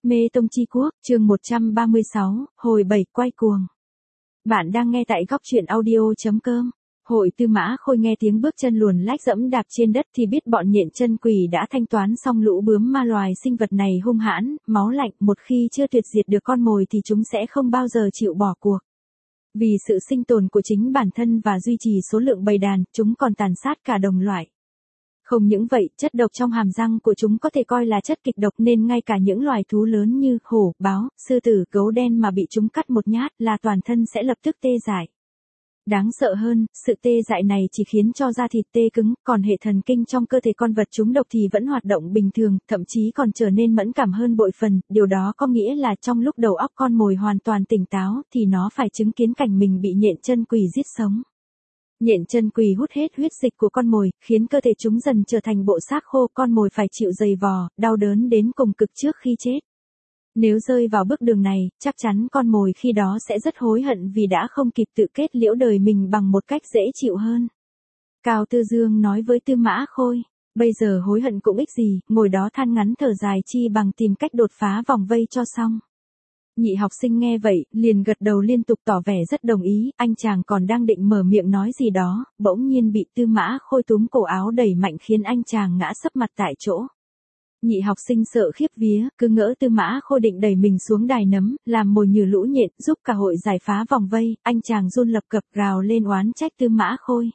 Mê Tông Chi Quốc, chương 136, hồi 7 quay cuồng. Bạn đang nghe tại góc truyện audio.com. Hội Tư Mã Khôi nghe tiếng bước chân luồn lách dẫm đạp trên đất thì biết bọn nhện chân quỷ đã thanh toán xong lũ bướm ma loài sinh vật này hung hãn, máu lạnh, một khi chưa tuyệt diệt được con mồi thì chúng sẽ không bao giờ chịu bỏ cuộc. Vì sự sinh tồn của chính bản thân và duy trì số lượng bầy đàn, chúng còn tàn sát cả đồng loại. Không những vậy, chất độc trong hàm răng của chúng có thể coi là chất kịch độc nên ngay cả những loài thú lớn như hổ, báo, sư tử, gấu đen mà bị chúng cắt một nhát là toàn thân sẽ lập tức tê dại. Đáng sợ hơn, sự tê dại này chỉ khiến cho da thịt tê cứng, còn hệ thần kinh trong cơ thể con vật chúng độc thì vẫn hoạt động bình thường, thậm chí còn trở nên mẫn cảm hơn bội phần, điều đó có nghĩa là trong lúc đầu óc con mồi hoàn toàn tỉnh táo thì nó phải chứng kiến cảnh mình bị nhện chân quỷ giết sống. Nhện chân quỷ hút hết huyết dịch của con mồi, khiến cơ thể chúng dần trở thành bộ xác khô, con mồi phải chịu dày vò, đau đớn đến cùng cực trước khi chết. Nếu rơi vào bước đường này, chắc chắn con mồi khi đó sẽ rất hối hận vì đã không kịp tự kết liễu đời mình bằng một cách dễ chịu hơn. Cao Tư Dương nói với Tư Mã Khôi, bây giờ hối hận cũng ích gì, ngồi đó than ngắn thở dài chi bằng tìm cách đột phá vòng vây cho xong. Nhị học sinh nghe vậy, liền gật đầu liên tục tỏ vẻ rất đồng ý, anh chàng còn đang định mở miệng nói gì đó, bỗng nhiên bị Tư Mã Khôi túm cổ áo đẩy mạnh khiến anh chàng ngã sấp mặt tại chỗ. Nhị học sinh sợ khiếp vía, cứ ngỡ Tư Mã Khôi định đẩy mình xuống đài nấm, làm mồi nhử lũ nhện, giúp cả hội giải phá vòng vây, anh chàng run lập cập gào lên oán trách Tư Mã Khôi.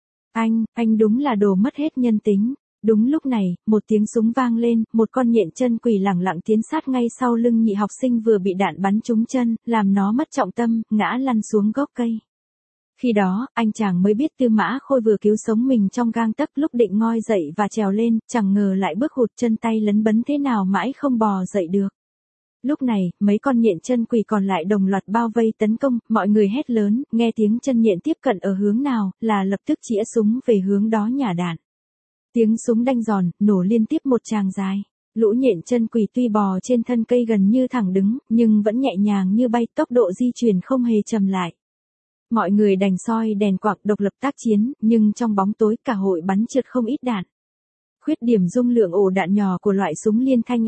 Anh đúng là đồ mất hết nhân tính. Đúng lúc này, một tiếng súng vang lên, một con nhện chân quỷ lẳng lặng tiến sát ngay sau lưng nhị học sinh vừa bị đạn bắn trúng chân, làm nó mất trọng tâm, ngã lăn xuống gốc cây. Khi đó, anh chàng mới biết Tư Mã Khôi vừa cứu sống mình trong gang tấc, lúc định ngoi dậy và trèo lên, chẳng ngờ lại bước hụt chân, tay lấn bấn thế nào mãi không bò dậy được. Lúc này, mấy con nhện chân quỷ còn lại đồng loạt bao vây tấn công, mọi người hét lớn, nghe tiếng chân nhện tiếp cận ở hướng nào, là lập tức chĩa súng về hướng đó nhả đạn. Tiếng súng đanh giòn, nổ liên tiếp một tràng dài. Lũ nhện chân quỷ tuy bò trên thân cây gần như thẳng đứng, nhưng vẫn nhẹ nhàng như bay, tốc độ di chuyển không hề chậm lại. Mọi người đành soi đèn quặng độc lập tác chiến, nhưng trong bóng tối cả hội bắn trượt không ít đạn. Khuyết điểm dung lượng ổ đạn nhỏ của loại súng liên thanh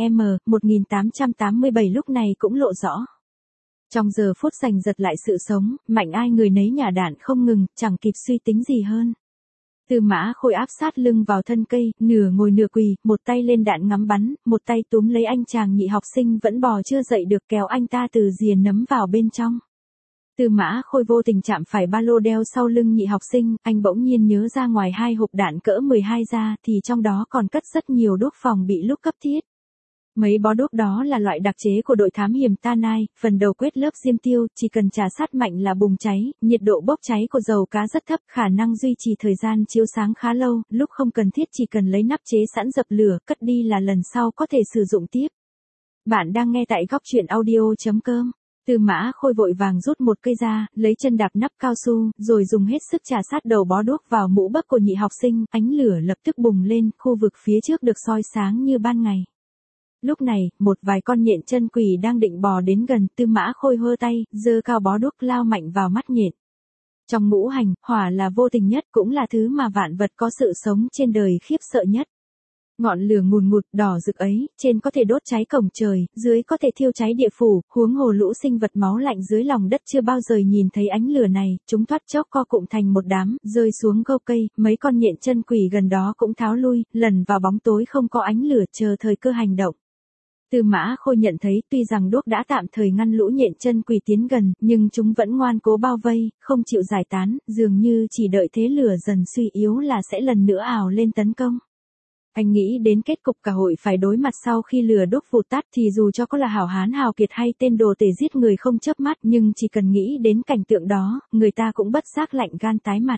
M1887 lúc này cũng lộ rõ. Trong giờ phút giành giật lại sự sống, mạnh ai người nấy nhả đạn không ngừng, chẳng kịp suy tính gì hơn. Tư Mã Khôi áp sát lưng vào thân cây, nửa ngồi nửa quỳ, một tay lên đạn ngắm bắn, một tay túm lấy anh chàng nhị học sinh vẫn bò chưa dậy được, kéo anh ta từ rìa nấm vào bên trong. Tư Mã Khôi vô tình chạm phải ba lô đeo sau lưng nhị học sinh, anh bỗng nhiên nhớ ra ngoài hai hộp đạn cỡ 12 ra thì trong đó còn cất rất nhiều đuốc phòng bị lúc cấp thiết. Mấy bó đuốc đó là loại đặc chế của đội thám hiểm Tanai, phần đầu quét lớp diêm tiêu, chỉ cần trà sát mạnh là bùng cháy, nhiệt độ bốc cháy của dầu cá rất thấp, khả năng duy trì thời gian chiếu sáng khá lâu, lúc không cần thiết chỉ cần lấy nắp chế sẵn dập lửa, cất đi là lần sau có thể sử dụng tiếp. Bạn đang nghe tại góc truyện audio.com. Tư Mã Khôi vội vàng rút một cây ra, lấy chân đạp nắp cao su, rồi dùng hết sức trà sát đầu bó đuốc vào mũ bấc của nhị học sinh, ánh lửa lập tức bùng lên, khu vực phía trước được soi sáng như ban ngày. Lúc này, một vài con nhện chân quỷ đang định bò đến gần, Tư Mã Khôi hơ tay, giơ cao bó đuốc lao mạnh vào mắt nhện. Trong ngũ hành, hỏa là vô tình nhất, cũng là thứ mà vạn vật có sự sống trên đời khiếp sợ nhất. Ngọn lửa ngùn ngụt đỏ rực ấy, trên có thể đốt cháy cổng trời, dưới có thể thiêu cháy địa phủ, huống hồ lũ sinh vật máu lạnh dưới lòng đất chưa bao giờ nhìn thấy ánh lửa này, chúng thoát chốc co cụm thành một đám, rơi xuống gốc cây, mấy con nhện chân quỷ gần đó cũng tháo lui, lần vào bóng tối không có ánh lửa chờ thời cơ hành động. Tư Mã Khôi nhận thấy tuy rằng đuốc đã tạm thời ngăn lũ nhện chân quỷ tiến gần, nhưng chúng vẫn ngoan cố bao vây, không chịu giải tán, dường như chỉ đợi thế lửa dần suy yếu là sẽ lần nữa ào lên tấn công. Anh nghĩ đến kết cục cả hội phải đối mặt sau khi lửa đuốc vụt tắt thì dù cho có là hảo hán hào kiệt hay tên đồ tể giết người không chớp mắt nhưng chỉ cần nghĩ đến cảnh tượng đó, người ta cũng bất giác lạnh gan tái mặt.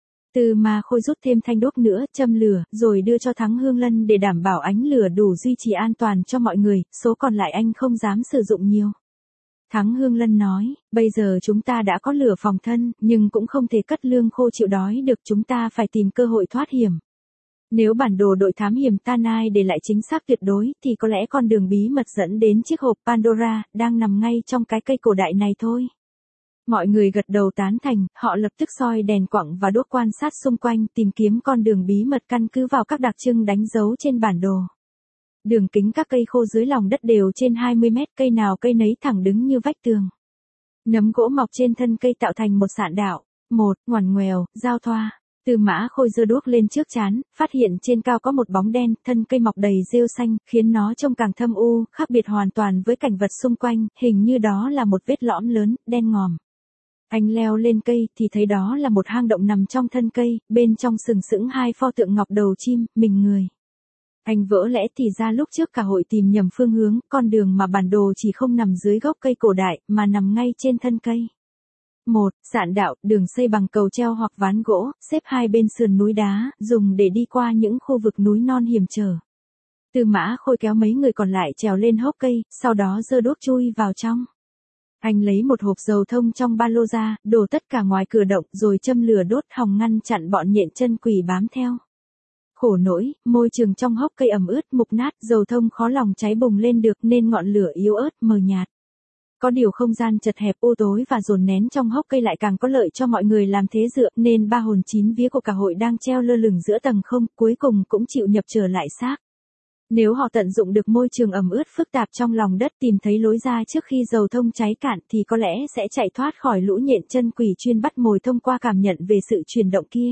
Tư Mã Khôi rút thêm thanh đuốc nữa, châm lửa, rồi đưa cho Thắng Hương Lân để đảm bảo ánh lửa đủ duy trì an toàn cho mọi người, số còn lại anh không dám sử dụng nhiều. Thắng Hương Lân nói, bây giờ chúng ta đã có lửa phòng thân, nhưng cũng không thể cất lương khô chịu đói được, chúng ta phải tìm cơ hội thoát hiểm. Nếu bản đồ đội thám hiểm Tanai để lại chính xác tuyệt đối, thì có lẽ con đường bí mật dẫn đến chiếc hộp Pandora, đang nằm ngay trong cái cây cổ đại này thôi. Mọi người gật đầu tán thành, họ lập tức soi đèn quặng và đuốc quan sát xung quanh, tìm kiếm con đường bí mật căn cứ vào các đặc trưng đánh dấu trên bản đồ. Đường kính các cây khô dưới lòng đất đều trên 20 mét, cây nào cây nấy thẳng đứng như vách tường. Nấm gỗ mọc trên thân cây tạo thành một sạn đạo. Một, ngoằn ngoèo, giao thoa. Tư Mã Khôi giơ đuốc lên trước trán, phát hiện trên cao có một bóng đen, thân cây mọc đầy rêu xanh, khiến nó trông càng thâm u, khác biệt hoàn toàn với cảnh vật xung quanh, hình như đó là một vết lõm lớn, đen ngòm. Anh leo lên cây thì thấy đó là một hang động nằm trong thân cây, bên trong sừng sững hai pho tượng ngọc đầu chim, mình người. Anh vỡ lẽ thì ra lúc trước cả hội tìm nhầm phương hướng, con đường mà bản đồ chỉ không nằm dưới gốc cây cổ đại, mà nằm ngay trên thân cây. Một, sạn đạo, đường xây bằng cầu treo hoặc ván gỗ, xếp hai bên sườn núi đá, dùng để đi qua những khu vực núi non hiểm trở. Tư Mã Khôi kéo mấy người còn lại trèo lên hốc cây, sau đó giơ đuốc chui vào trong. Anh lấy một hộp dầu thông trong ba lô ra, đổ tất cả ngoài cửa động rồi châm lửa đốt hòng ngăn chặn bọn nhện chân quỷ bám theo. Khổ nỗi, môi trường trong hốc cây ẩm ướt mục nát, dầu thông khó lòng cháy bùng lên được nên ngọn lửa yếu ớt mờ nhạt. Có điều không gian chật hẹp u tối và dồn nén trong hốc cây lại càng có lợi cho mọi người làm thế dựa, nên ba hồn chín vía của cả hội đang treo lơ lửng giữa tầng không, cuối cùng cũng chịu nhập trở lại xác. Nếu họ tận dụng được môi trường ẩm ướt phức tạp trong lòng đất, tìm thấy lối ra trước khi dầu thông cháy cạn thì có lẽ sẽ chạy thoát khỏi lũ nhện chân quỷ chuyên bắt mồi thông qua cảm nhận về sự chuyển động kia.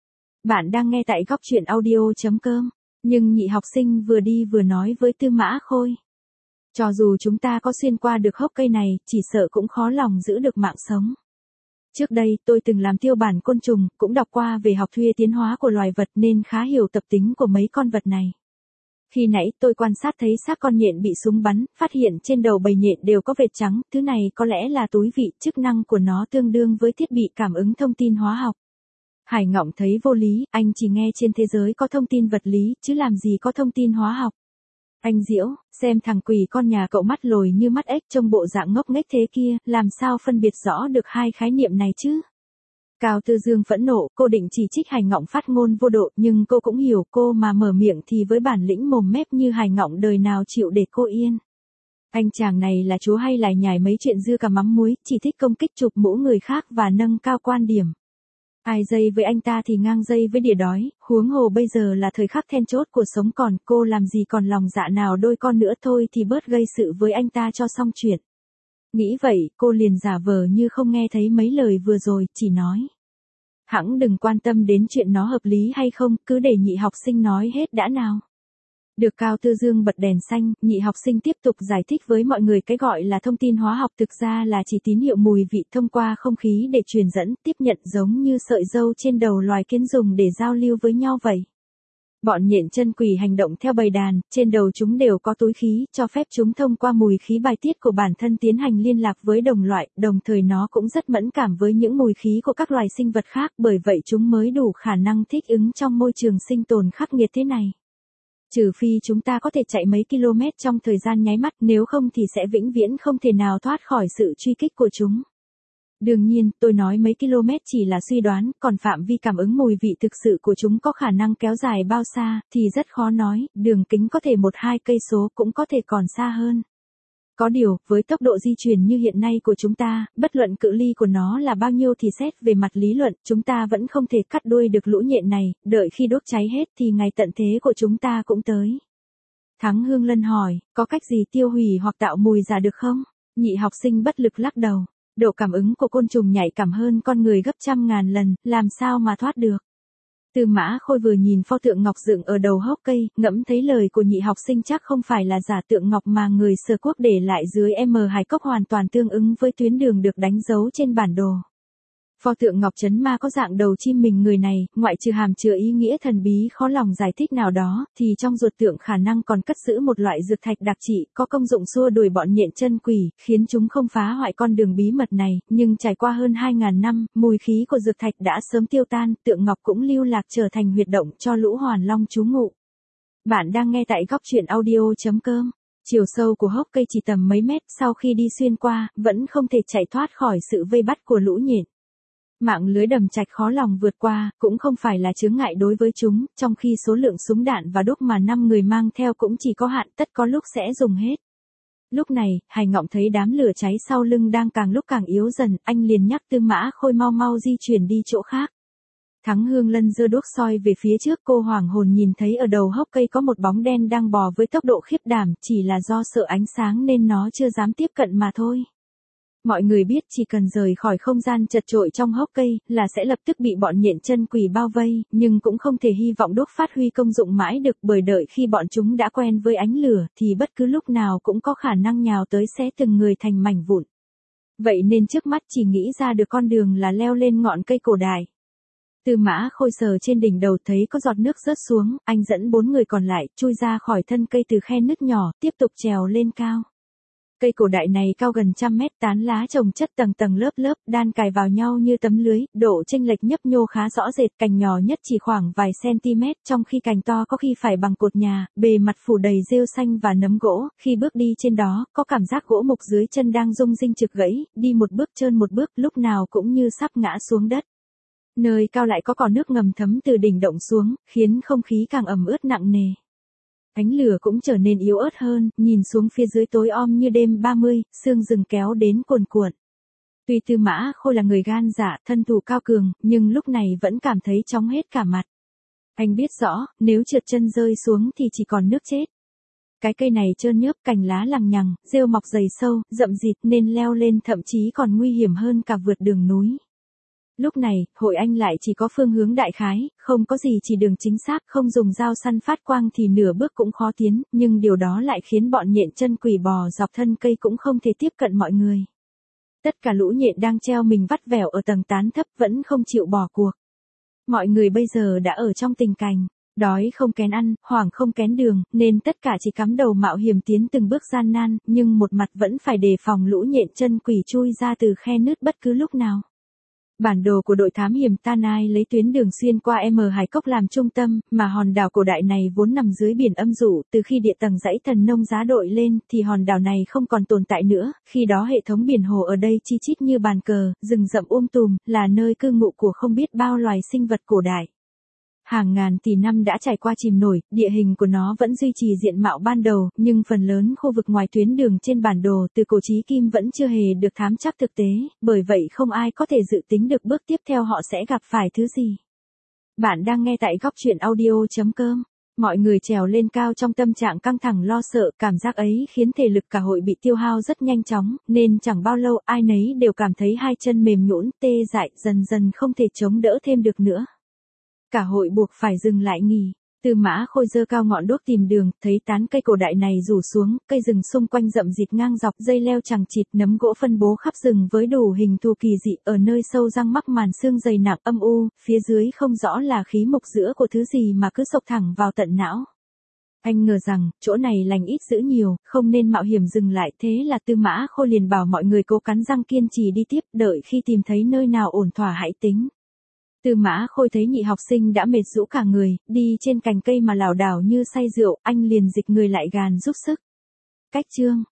Bạn đang nghe tại góc truyện audio.com, nhưng nhị học sinh vừa đi vừa nói với Tư Mã Khôi. Cho dù chúng ta có xuyên qua được hốc cây này, chỉ sợ cũng khó lòng giữ được mạng sống. Trước đây, tôi từng làm tiêu bản côn trùng, cũng đọc qua về học thuyết tiến hóa của loài vật nên khá hiểu tập tính của mấy con vật này. Khi nãy tôi quan sát thấy xác con nhện bị súng bắn, phát hiện trên đầu bầy nhện đều có vệt trắng, thứ này có lẽ là túi vị, chức năng của nó tương đương với thiết bị cảm ứng thông tin hóa học. Hải Ngọng thấy vô lý, anh chỉ nghe trên thế giới có thông tin vật lý, chứ làm gì có thông tin hóa học. Anh Diễu, xem thằng quỷ con nhà cậu mắt lồi như mắt ếch trông bộ dạng ngốc nghếch thế kia, làm sao phân biệt rõ được hai khái niệm này chứ? Cao Tư Dương phẫn nộ, cô định chỉ trích Hải Ngọng phát ngôn vô độ, nhưng cô cũng hiểu cô mà mở miệng thì với bản lĩnh mồm mép như Hải Ngọng đời nào chịu để cô yên. Anh chàng này là chúa hay lải nhải mấy chuyện dưa cà mắm muối, chỉ thích công kích chụp mũ người khác và nâng cao quan điểm. Ai dây với anh ta thì ngang dây với đỉa đói, huống hồ bây giờ là thời khắc then chốt của sống còn, cô làm gì còn lòng dạ nào đôi con nữa, thôi thì bớt gây sự với anh ta cho xong chuyện. Nghĩ vậy, cô liền giả vờ như không nghe thấy mấy lời vừa rồi, chỉ nói. Hẵng đừng quan tâm đến chuyện nó hợp lý hay không, cứ để nhị học sinh nói hết đã nào. Được Cao Tư Dương bật đèn xanh, nhị học sinh tiếp tục giải thích với mọi người cái gọi là thông tin hóa học thực ra là chỉ tín hiệu mùi vị thông qua không khí để truyền dẫn, tiếp nhận giống như sợi râu trên đầu loài kiến dùng để giao lưu với nhau vậy. Bọn nhện chân quỷ hành động theo bầy đàn, trên đầu chúng đều có túi khí, cho phép chúng thông qua mùi khí bài tiết của bản thân tiến hành liên lạc với đồng loại, đồng thời nó cũng rất mẫn cảm với những mùi khí của các loài sinh vật khác, bởi vậy chúng mới đủ khả năng thích ứng trong môi trường sinh tồn khắc nghiệt thế này. Trừ phi chúng ta có thể chạy mấy km trong thời gian nháy mắt, nếu không thì sẽ vĩnh viễn không thể nào thoát khỏi sự truy kích của chúng. Đương nhiên, tôi nói mấy km chỉ là suy đoán, còn phạm vi cảm ứng mùi vị thực sự của chúng có khả năng kéo dài bao xa, thì rất khó nói, đường kính có thể 1-2 cây số cũng có thể còn xa hơn. Có điều, với tốc độ di chuyển như hiện nay của chúng ta, bất luận cự ly của nó là bao nhiêu thì xét về mặt lý luận, chúng ta vẫn không thể cắt đuôi được lũ nhện này, đợi khi đốt cháy hết thì ngày tận thế của chúng ta cũng tới. Thắng Hương Lân hỏi, có cách gì tiêu hủy hoặc tạo mùi giả được không? Nhị học sinh bất lực lắc đầu. Độ cảm ứng của côn trùng nhạy cảm hơn con người gấp trăm ngàn lần, làm sao mà thoát được. Tư Mã Khôi vừa nhìn pho tượng ngọc dựng ở đầu hốc cây, ngẫm thấy lời của nhị học sinh chắc không phải là giả tượng ngọc mà người Sở Quốc để lại dưới Hải Cốc hoàn toàn tương ứng với tuyến đường được đánh dấu trên bản đồ. Pho tượng ngọc chấn ma có dạng đầu chim mình người này, ngoại trừ hàm chứa ý nghĩa thần bí khó lòng giải thích nào đó, thì trong ruột tượng khả năng còn cất giữ một loại dược thạch đặc trị, có công dụng xua đuổi bọn nhện chân quỷ, khiến chúng không phá hoại con đường bí mật này, nhưng trải qua hơn 2.000 năm, mùi khí của dược thạch đã sớm tiêu tan, tượng ngọc cũng lưu lạc trở thành huyệt động cho lũ hoàn long trú ngụ. Bạn đang nghe tại góc truyện audio.com. Chiều sâu của hốc cây chỉ tầm mấy mét, sau khi đi xuyên qua, vẫn không thể chạy thoát khỏi sự vây bắt của lũ nhện. Mạng lưới đầm trạch khó lòng vượt qua, cũng không phải là chướng ngại đối với chúng, trong khi số lượng súng đạn và đúc mà 5 người mang theo cũng chỉ có hạn, tất có lúc sẽ dùng hết. Lúc này, Hải Ngọng thấy đám lửa cháy sau lưng đang càng lúc càng yếu dần, anh liền nhắc Tư Mã Khôi mau mau di chuyển đi chỗ khác. Thắng Hương Lân giơ đuốc soi về phía trước, cô hoảng hồn nhìn thấy ở đầu hốc cây có một bóng đen đang bò với tốc độ khiếp đảm, chỉ là do sợ ánh sáng nên nó chưa dám tiếp cận mà thôi. Mọi người biết chỉ cần rời khỏi không gian chật chội trong hốc cây là sẽ lập tức bị bọn nhện chân quỷ bao vây, nhưng cũng không thể hy vọng đuốc phát huy công dụng mãi được, bởi đợi khi bọn chúng đã quen với ánh lửa thì bất cứ lúc nào cũng có khả năng nhào tới xé từng người thành mảnh vụn. Vậy nên trước mắt chỉ nghĩ ra được con đường là leo lên ngọn cây cổ đại. Tư Mã Khôi sờ trên đỉnh đầu thấy có giọt nước rớt xuống, anh dẫn 4 người còn lại chui ra khỏi thân cây từ khe nứt nhỏ, tiếp tục trèo lên cao. Cây cổ đại này cao gần 100 mét, tán lá chồng chất tầng tầng lớp lớp, đan cài vào nhau như tấm lưới, độ chênh lệch nhấp nhô khá rõ rệt, cành nhỏ nhất chỉ khoảng vài cm, trong khi cành to có khi phải bằng cột nhà, bề mặt phủ đầy rêu xanh và nấm gỗ, khi bước đi trên đó, có cảm giác gỗ mục dưới chân đang rung rinh trực gãy, đi một bước trơn một bước, lúc nào cũng như sắp ngã xuống đất. Nơi cao lại có cỏ nước ngầm thấm từ đỉnh động xuống, khiến không khí càng ẩm ướt nặng nề. Ánh lửa cũng trở nên yếu ớt hơn, nhìn xuống phía dưới tối om như đêm 30, sương rừng kéo đến cuồn cuộn. Tuy Tư Mã Khôi là người gan dạ, thân thủ cao cường, nhưng lúc này vẫn cảm thấy chóng hết cả mặt. Anh biết rõ, nếu trượt chân rơi xuống thì chỉ còn nước chết. Cái cây này trơn nhớp, cành lá lằng nhằng, rêu mọc dày sâu, rậm rịt nên leo lên thậm chí còn nguy hiểm hơn cả vượt đường núi. Lúc này, hội anh lại chỉ có phương hướng đại khái, không có gì chỉ đường chính xác, không dùng dao săn phát quang thì nửa bước cũng khó tiến, nhưng điều đó lại khiến bọn nhện chân quỷ bò dọc thân cây cũng không thể tiếp cận mọi người. Tất cả lũ nhện đang treo mình vắt vẻo ở tầng tán thấp vẫn không chịu bỏ cuộc. Mọi người bây giờ đã ở trong tình cảnh đói không kén ăn, hoảng không kén đường, nên tất cả chỉ cắm đầu mạo hiểm tiến từng bước gian nan, nhưng một mặt vẫn phải đề phòng lũ nhện chân quỷ chui ra từ khe nứt bất cứ lúc nào. Bản đồ của đội thám hiểm Tanai lấy tuyến đường xuyên qua Hải Cốc làm trung tâm, mà hòn đảo cổ đại này vốn nằm dưới biển âm dụ, từ khi địa tầng dãy Thần Nông Giá đội lên thì hòn đảo này không còn tồn tại nữa, khi đó hệ thống biển hồ ở đây chi chít như bàn cờ, rừng rậm tùm, là nơi cư ngụ của không biết bao loài sinh vật cổ đại. Hàng ngàn tỷ năm đã trải qua chìm nổi, địa hình của nó vẫn duy trì diện mạo ban đầu, nhưng phần lớn khu vực ngoài tuyến đường trên bản đồ từ cổ chí kim vẫn chưa hề được thám chắc thực tế, bởi vậy không ai có thể dự tính được bước tiếp theo họ sẽ gặp phải thứ gì. Bạn đang nghe tại góc truyện audio.com. Mọi người trèo lên cao trong tâm trạng căng thẳng lo sợ, cảm giác ấy khiến thể lực cả hội bị tiêu hao rất nhanh chóng, nên chẳng bao lâu ai nấy đều cảm thấy hai chân mềm nhũn, tê dại, dần dần không thể chống đỡ thêm được nữa. Cả hội buộc phải dừng lại nghỉ. Tư Mã Khôi giơ cao ngọn đuốc tìm đường, thấy tán cây cổ đại này rủ xuống, cây rừng xung quanh rậm rịt ngang dọc, dây leo chằng chịt, nấm gỗ phân bố khắp rừng với đủ hình thù kỳ dị, ở nơi sâu răng mắc màn sương dày nặng âm u, phía dưới không rõ là khí mục giữa của thứ gì mà cứ xộc thẳng vào tận não. Anh ngờ rằng, chỗ này lành ít dữ nhiều, không nên mạo hiểm dừng lại, thế là Tư Mã Khôi liền bảo mọi người cố cắn răng kiên trì đi tiếp, đợi khi tìm thấy nơi nào ổn thỏa hãy tính. Tư Mã Khôi thấy nhị học sinh đã mệt rũ cả người, đi trên cành cây mà lảo đảo như say rượu, anh liền dịch người lại gàn giúp sức. Cách chương